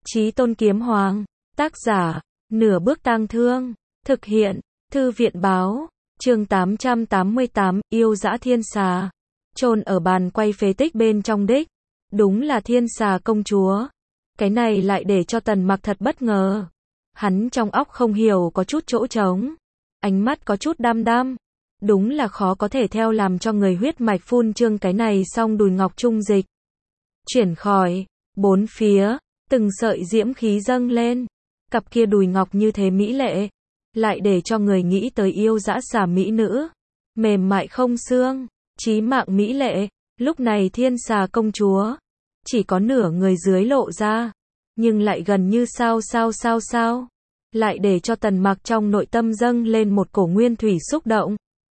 Chí Tôn Kiếm Hoàng, tác giả, Nửa Bước Tang Thương, thực hiện, Thư viện báo, chương 888, yêu dã thiên xà, chôn ở bàn quay phế tích bên trong đích, đúng là thiên xà công chúa. Cái này lại để cho Tần Mặc thật bất ngờ. Hắn trong óc không hiểu có chút chỗ trống, ánh mắt có chút đăm đăm, đúng là khó có thể theo làm cho người huyết mạch phun trương. Cái này xong đùi ngọc trung dịch chuyển khỏi bốn phía, từng sợi diễm khí dâng lên, cặp kia đùi ngọc như thế mỹ lệ, lại để cho người nghĩ tới yêu dã xà mỹ nữ, mềm mại không xương, chí mạng mỹ lệ. Lúc này thiên xà công chúa chỉ có nửa người dưới lộ ra, nhưng lại gần như sao, lại để cho Tần Mặc trong nội tâm dâng lên một cổ nguyên thủy xúc động.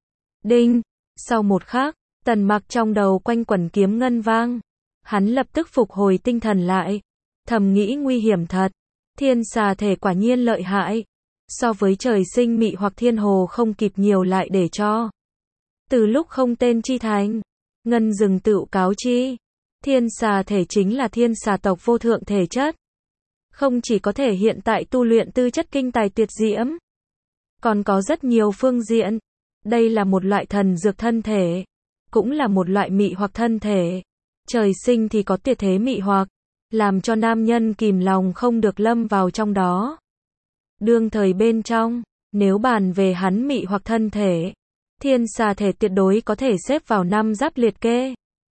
Đinh, sau một khắc, Tần Mặc trong đầu quanh quẩn kiếm ngân vang, hắn lập tức phục hồi tinh thần lại, thầm nghĩ nguy hiểm thật, thiên xà thể quả nhiên lợi hại, so với trời sinh mị hoặc thiên hồ không kịp nhiều, lại để cho từ lúc không tên chi thành, ngân rừng tựu cáo chi, thiên xà thể chính là thiên xà tộc vô thượng thể chất, không chỉ có thể hiện tại tu luyện tư chất kinh tài tuyệt diễm, còn có rất nhiều phương diện. Đây là một loại thần dược thân thể, cũng là một loại mị hoặc thân thể, trời sinh thì có tuyệt thế mị hoặc, làm cho nam nhân kìm lòng không được lâm vào trong đó. Đương thời bên trong, nếu bàn về hắn mị hoặc thân thể, thiên xà thể tuyệt đối có thể xếp vào năm giáp liệt kê.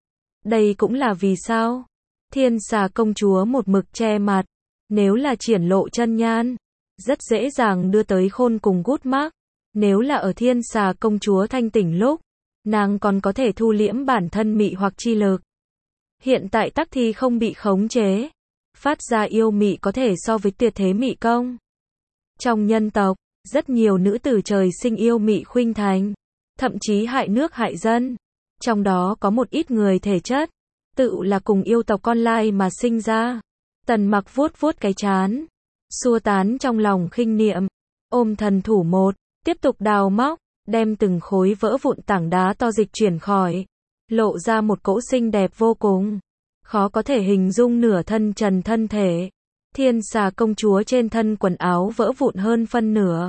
Đây cũng là vì sao thiên xà công chúa một mực che mặt, nếu là triển lộ chân nhan, rất dễ dàng đưa tới khôn cùng gút mắc. Nếu là ở thiên xà công chúa thanh tỉnh lúc, nàng còn có thể thu liễm bản thân mị hoặc chi lực. Hiện tại tắc thì không bị khống chế, phát ra yêu mị có thể so với tuyệt thế mị công. Trong nhân tộc, rất nhiều nữ tử trời sinh yêu mị khuynh thành, thậm chí hại nước hại dân. Trong đó có một ít người thể chất, tự là cùng yêu tộc con lai mà sinh ra. Tần Mặc vuốt vuốt cái trán, xua tán trong lòng khinh niệm, ôm thần thủ một, tiếp tục đào móc, đem từng khối vỡ vụn tảng đá to dịch chuyển khỏi, lộ ra một cỗ xinh đẹp vô cùng, khó có thể hình dung nửa thân trần thân thể. Thiên xà công chúa trên thân quần áo vỡ vụn hơn phân nửa,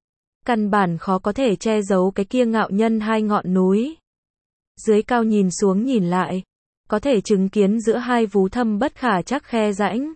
căn bản khó có thể che giấu cái kia ngạo nhân hai ngọn núi. Dưới cao nhìn xuống nhìn lại, có thể chứng kiến giữa hai vú thâm bất khả trắc khe rãnh,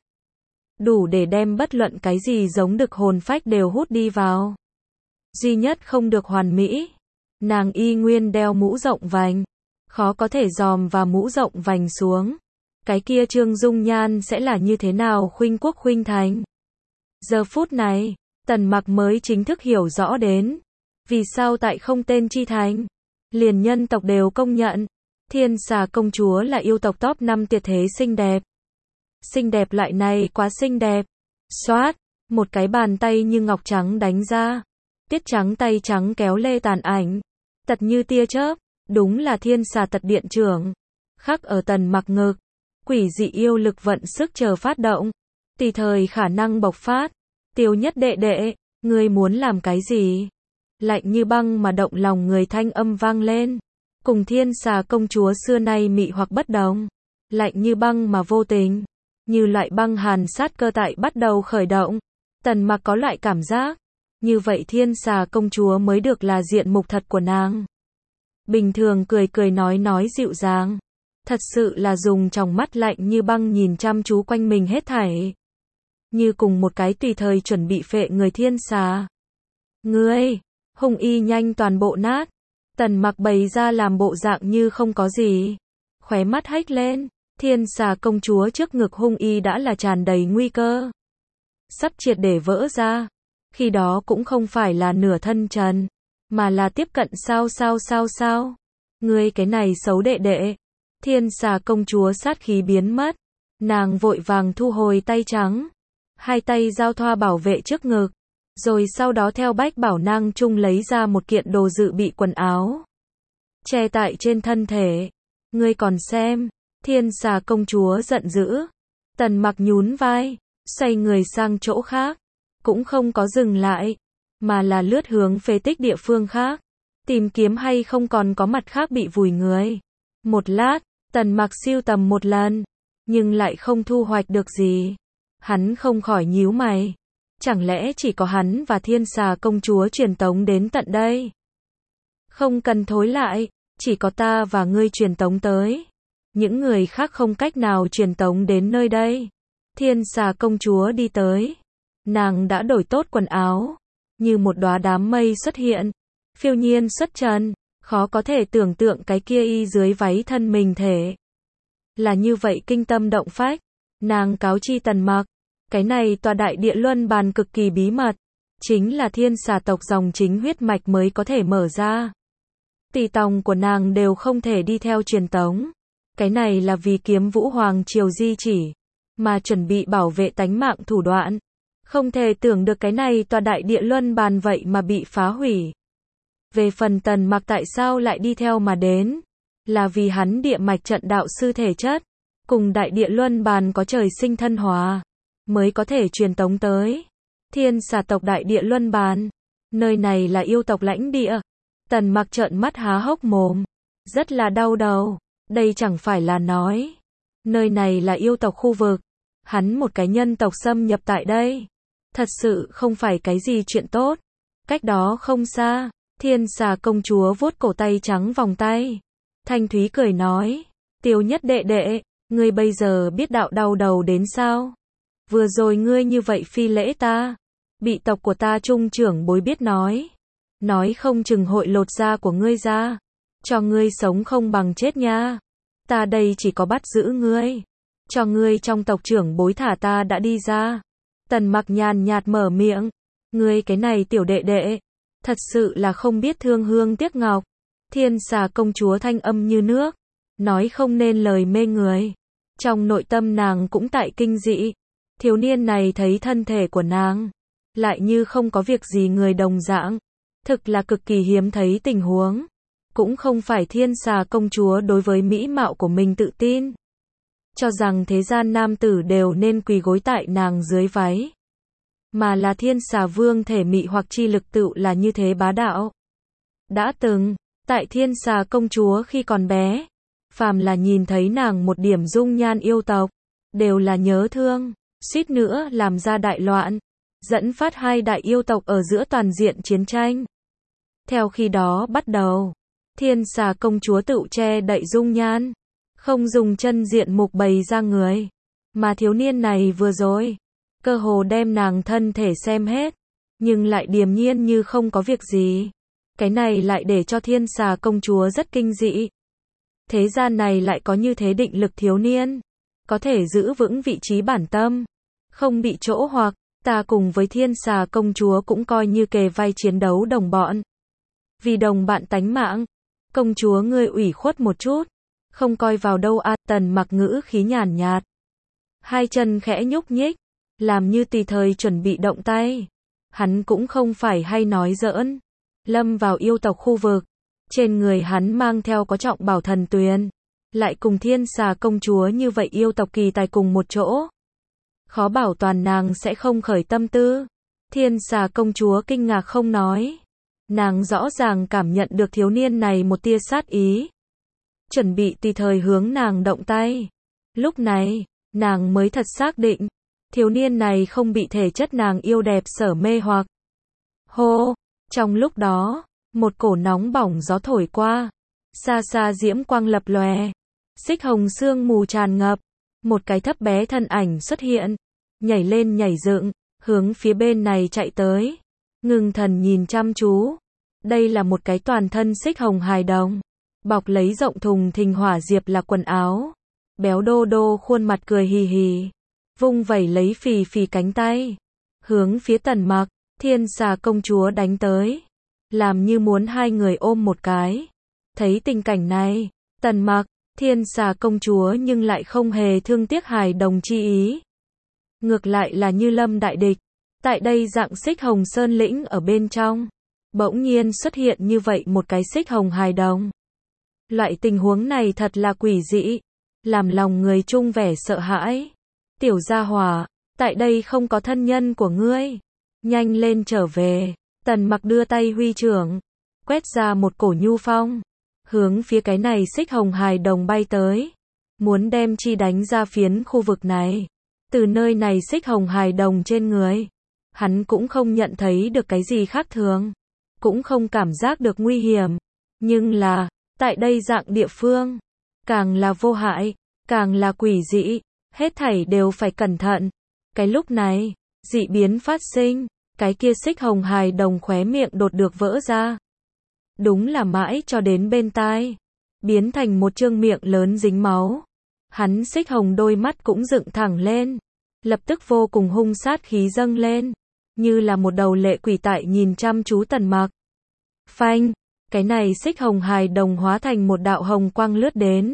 đủ để đem bất luận cái gì giống được hồn phách đều hút đi vào. Duy nhất không được hoàn mỹ, nàng y nguyên đeo mũ rộng vành, khó có thể dòm và mũ rộng vành xuống, cái kia trương dung nhan sẽ là như thế nào khuynh quốc khuynh thành. Giờ phút này, Tần Mặc mới chính thức hiểu rõ đến, vì sao tại không tên chi thành, liền nhân tộc đều công nhận, thiên xà công chúa là yêu tộc top 5 tuyệt thế xinh đẹp. Xinh đẹp loại này quá xinh đẹp. Xoát, một cái bàn tay như ngọc trắng đánh ra, tiết trắng tay trắng kéo lê tàn ảnh, tật như tia chớp, đúng là thiên xà tật điện trưởng, khắc ở Tần Mặc ngực, quỷ dị yêu lực vận sức chờ phát động, tùy thời khả năng bộc phát. Tiêu nhất đệ đệ, ngươi muốn làm cái gì? Lạnh như băng mà động lòng người thanh âm vang lên, cùng thiên xà công chúa xưa nay mị hoặc bất đồng, lạnh như băng mà vô tình, như loại băng hàn sát cơ tại bắt đầu khởi động. Tần Mặc có loại cảm giác, như vậy thiên xà công chúa mới được là diện mục thật của nàng. Bình thường cười cười nói dịu dàng, thật sự là dùng tròng mắt lạnh như băng nhìn chăm chú quanh mình hết thảy, như cùng một cái tùy thời chuẩn bị phệ người thiên xà. Ngươi, hung y nhanh toàn bộ nát. Tần Mặc bày ra làm bộ dạng như không có gì, khóe mắt hếch lên, thiên xà công chúa trước ngực hung y đã là tràn đầy nguy cơ, sắp triệt để vỡ ra. Khi đó cũng không phải là nửa thân trần, mà là tiếp cận sao. Ngươi cái này xấu đệ đệ. Thiên xà công chúa sát khí biến mất, nàng vội vàng thu hồi tay trắng, hai tay giao thoa bảo vệ trước ngực, rồi sau đó theo bách bảo nang chung lấy ra một kiện đồ dự bị quần áo, che tại trên thân thể. Ngươi còn xem. Thiên xà công chúa giận dữ. Tần Mặc nhún vai, xoay người sang chỗ khác, cũng không có dừng lại, mà là lướt hướng phế tích địa phương khác, tìm kiếm hay không còn có mặt khác bị vùi người. Một lát, Tần Mặc siêu tầm một lần, nhưng lại không thu hoạch được gì. Hắn không khỏi nhíu mày. Chẳng lẽ chỉ có hắn và Thiên Xà công chúa truyền tống đến tận đây? Không cần thối lại, chỉ có ta và ngươi truyền tống tới. Những người khác không cách nào truyền tống đến nơi đây. Thiên Xà công chúa đi tới. Nàng đã đổi tốt quần áo, như một đóa đám mây xuất hiện, phiêu nhiên xuất trần, khó có thể tưởng tượng cái kia y dưới váy thân mình thể. Là như vậy kinh tâm động phách, nàng cáo chi Tần Mặc, cái này tòa đại địa luân bàn cực kỳ bí mật, chính là Thiên Xà tộc dòng chính huyết mạch mới có thể mở ra. Tỳ tòng của nàng đều không thể đi theo truyền tống. Cái này là vì Kiếm Vũ Hoàng triều di chỉ, mà chuẩn bị bảo vệ tánh mạng thủ đoạn. Không thể tưởng được cái này tòa đại địa luân bàn vậy mà bị phá hủy. Về phần Tần Mặc tại sao lại đi theo mà đến, là vì hắn địa mạch trận đạo sư thể chất, cùng đại địa luân bàn có trời sinh thân hòa, mới có thể truyền tống tới. Thiên Xà tộc đại địa luân bàn, nơi này là yêu tộc lãnh địa. Tần Mặc trợn mắt há hốc mồm, rất là đau đầu, đây chẳng phải là nói, nơi này là yêu tộc khu vực, hắn một cái nhân tộc xâm nhập tại đây, thật sự không phải cái gì chuyện tốt. Cách đó không xa, Thiên Xà công chúa vuốt cổ tay trắng vòng tay, thanh thúy cười nói, Tiêu Nhất đệ đệ, ngươi bây giờ biết đạo đau đầu đến sao? Vừa rồi ngươi như vậy phi lễ ta, bị tộc của ta trung trưởng bối biết nói không chừng hội lột da của ngươi ra, cho ngươi sống không bằng chết nha. Ta đây chỉ có bắt giữ ngươi, cho ngươi trong tộc trưởng bối thả ta đã đi ra. Tần Mặc nhàn nhạt mở miệng, ngươi cái này tiểu đệ đệ, thật sự là không biết thương hương tiếc ngọc. Thiên Xà công chúa thanh âm như nước, nói không nên lời mê người. Trong nội tâm nàng cũng tại kinh dị, thiếu niên này thấy thân thể của nàng, lại như không có việc gì người đồng dạng, thực là cực kỳ hiếm thấy tình huống. Cũng không phải Thiên Xà công chúa đối với mỹ mạo của mình tự tin, cho rằng thế gian nam tử đều nên quỳ gối tại nàng dưới váy, mà là Thiên Xà vương thể mị hoặc chi lực tựu là như thế bá đạo. Đã từng, tại Thiên Xà công chúa khi còn bé, phàm là nhìn thấy nàng một điểm dung nhan yêu tộc, đều là nhớ thương, suýt nữa làm ra đại loạn, dẫn phát hai đại yêu tộc ở giữa toàn diện chiến tranh. Theo khi đó bắt đầu, Thiên Xà công chúa tự che đậy dung nhan, không dùng chân diện mục bày ra người, mà thiếu niên này vừa rồi, cơ hồ đem nàng thân thể xem hết, nhưng lại điềm nhiên như không có việc gì. Cái này lại để cho Thiên Xà công chúa rất kinh dị. Thế gian này lại có như thế định lực thiếu niên, có thể giữ vững vị trí bản tâm, không bị chỗ hoặc. Ta cùng với Thiên Xà công chúa cũng coi như kề vai chiến đấu đồng bọn. Vì đồng bạn tánh mạng, công chúa ngươi ủy khuất một chút, không coi vào đâu a. Tần Mặc ngữ khí nhàn nhạt, hai chân khẽ nhúc nhích, làm như tùy thời chuẩn bị động tay. Hắn cũng không phải hay nói giỡn, lâm vào yêu tộc khu vực, trên người hắn mang theo có trọng bảo thần tuyền, lại cùng Thiên Xà công chúa như vậy yêu tộc kỳ tài cùng một chỗ, khó bảo toàn nàng sẽ không khởi tâm tư. Thiên Xà công chúa kinh ngạc không nói, nàng rõ ràng cảm nhận được thiếu niên này một tia sát ý, chuẩn bị tùy thời hướng nàng động tay. Lúc này, nàng mới thật xác định, thiếu niên này không bị thể chất nàng yêu đẹp sở mê hoặc. Hô, trong lúc đó, một cổ nóng bỏng gió thổi qua, xa xa diễm quang lập lòe, xích hồng sương mù tràn ngập, một cái thấp bé thân ảnh xuất hiện, nhảy lên nhảy dựng, hướng phía bên này chạy tới. Ngưng thần nhìn chăm chú, đây là một cái toàn thân xích hồng hài đồng, bọc lấy rộng thùng thình hỏa diệp là quần áo, béo đô đô khuôn mặt cười hì hì, vung vẩy lấy phì phì cánh tay, hướng phía Tần Mặc, Thiên Xà công chúa đánh tới, làm như muốn hai người ôm một cái. Thấy tình cảnh này, Tần Mặc, Thiên Xà công chúa nhưng lại không hề thương tiếc hài đồng chi ý, ngược lại là như lâm đại địch. Tại đây dạng xích hồng sơn lĩnh ở bên trong, bỗng nhiên xuất hiện như vậy một cái xích hồng hài đồng. Loại tình huống này thật là quỷ dị, làm lòng người chung vẻ sợ hãi. Tiểu gia hỏa, tại đây không có thân nhân của ngươi, nhanh lên trở về. Tần Mặc đưa tay huy trưởng, quét ra một cổ nhu phong, hướng phía cái này xích hồng hài đồng bay tới, muốn đem chi đánh ra phiến khu vực này. Từ nơi này xích hồng hài đồng trên người, hắn cũng không nhận thấy được cái gì khác thường, cũng không cảm giác được nguy hiểm. Nhưng là, tại đây dạng địa phương, càng là vô hại, càng là quỷ dị, hết thảy đều phải cẩn thận. Cái lúc này, dị biến phát sinh, cái kia xích hồng hài đồng khóe miệng đột được vỡ ra. Đúng là mãi cho đến bên tai, biến thành một trương miệng lớn dính máu. Hắn xích hồng đôi mắt cũng dựng thẳng lên, lập tức vô cùng hung sát khí dâng lên, như là một đầu lệ quỷ tại nhìn chăm chú Tần Mặc. Phanh, cái này xích hồng hài đồng hóa thành một đạo hồng quang lướt đến.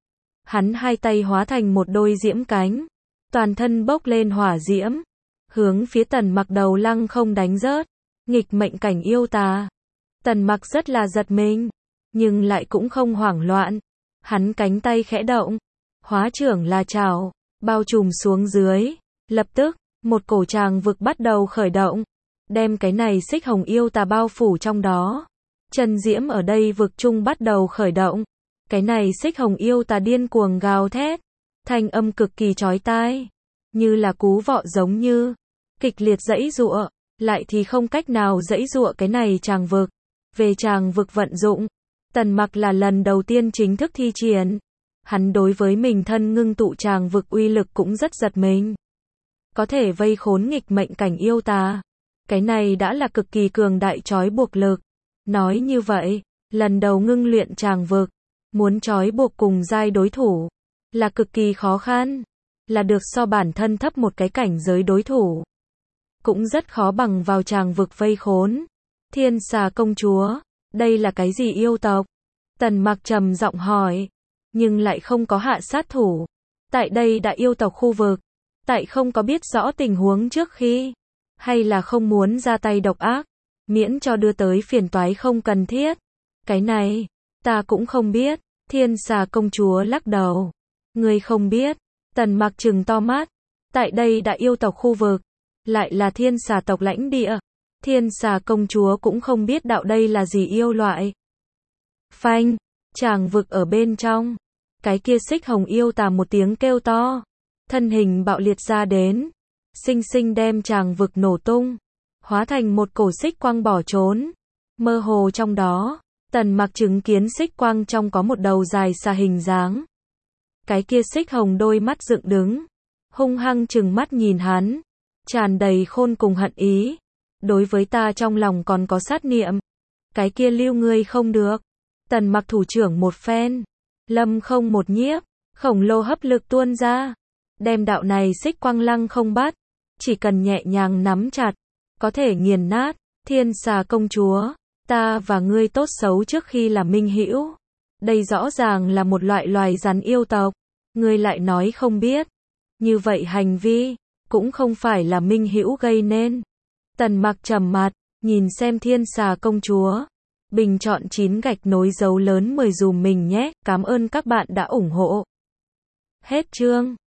Hắn hai tay hóa thành một đôi diễm cánh, toàn thân bốc lên hỏa diễm, hướng phía Tần Mặc đầu lăng không đánh rớt. Nghịch mệnh cảnh yêu tà. Tần Mặc rất là giật mình, nhưng lại cũng không hoảng loạn. Hắn cánh tay khẽ động, hóa trưởng là trảo, bao trùm xuống dưới. Lập tức, một cổ tràng vực bắt đầu khởi động, đem cái này xích hồng yêu tà bao phủ trong đó. Chân diễm ở đây vực trung bắt đầu khởi động. Cái này xích hồng yêu tà điên cuồng gào thét, thanh âm cực kỳ chói tai, như là cú vọ giống như, kịch liệt giãy giụa, lại thì không cách nào giãy giụa cái này tràng vực. Về tràng vực vận dụng, Tần Mặc là lần đầu tiên chính thức thi triển. Hắn đối với mình thân ngưng tụ tràng vực uy lực cũng rất giật mình. Có thể vây khốn nghịch mệnh cảnh yêu tà. Cái này đã là cực kỳ cường đại trói buộc lực. Nói như vậy, lần đầu ngưng luyện tràng vực, muốn trói buộc cùng giai đối thủ, là cực kỳ khó khăn. Là được so bản thân thấp một cái cảnh giới đối thủ, cũng rất khó bằng vào tràng vực vây khốn. Thiên Xà công chúa, đây là cái gì yêu tộc? Tần Mặc trầm giọng hỏi, nhưng lại không có hạ sát thủ. Tại đây đã yêu tộc khu vực, tại không có biết rõ tình huống trước khi, hay là không muốn ra tay độc ác, miễn cho đưa tới phiền toái không cần thiết. Cái này, ta cũng không biết. Thiên Xà công chúa lắc đầu. Ngươi không biết? Tần Mặc trừng to mắt. Tại đây đã yêu tộc khu vực, lại là thiên xà tộc lãnh địa. Thiên Xà công chúa cũng không biết đạo đây là gì yêu loại. Phanh, tràng vực ở bên trong. Cái kia xích hồng yêu tà một tiếng kêu to, thân hình bạo liệt ra đến, sinh sinh đem tràng vực nổ tung, hóa thành một cổ xích quang bỏ trốn. Mơ hồ trong đó, Tần Mặc chứng kiến xích quang trong có một đầu dài xà hình dáng. Cái kia xích hồng đôi mắt dựng đứng, hung hăng trừng mắt nhìn hắn, tràn đầy khôn cùng hận ý. Đối với ta trong lòng còn có sát niệm, cái kia lưu ngươi không được. Tần Mặc thủ trưởng một phen, lâm không một nhiếp, khổng lồ hấp lực tuôn ra, đem đạo này xích quang lăng không bắt, chỉ cần nhẹ nhàng nắm chặt, có thể nghiền nát. Thiên Xà công chúa, ta và ngươi tốt xấu trước khi là minh hữu, đây rõ ràng là một loại loài rắn yêu tộc, ngươi lại nói không biết. Như vậy hành vi cũng không phải là minh hữu gây nên. Tần Mặc trầm mặt, nhìn xem Thiên Xà công chúa. Bình chọn 9 gạch nối dấu lớn 10 dùm mình nhé. Cảm ơn các bạn đã ủng hộ. Hết chương.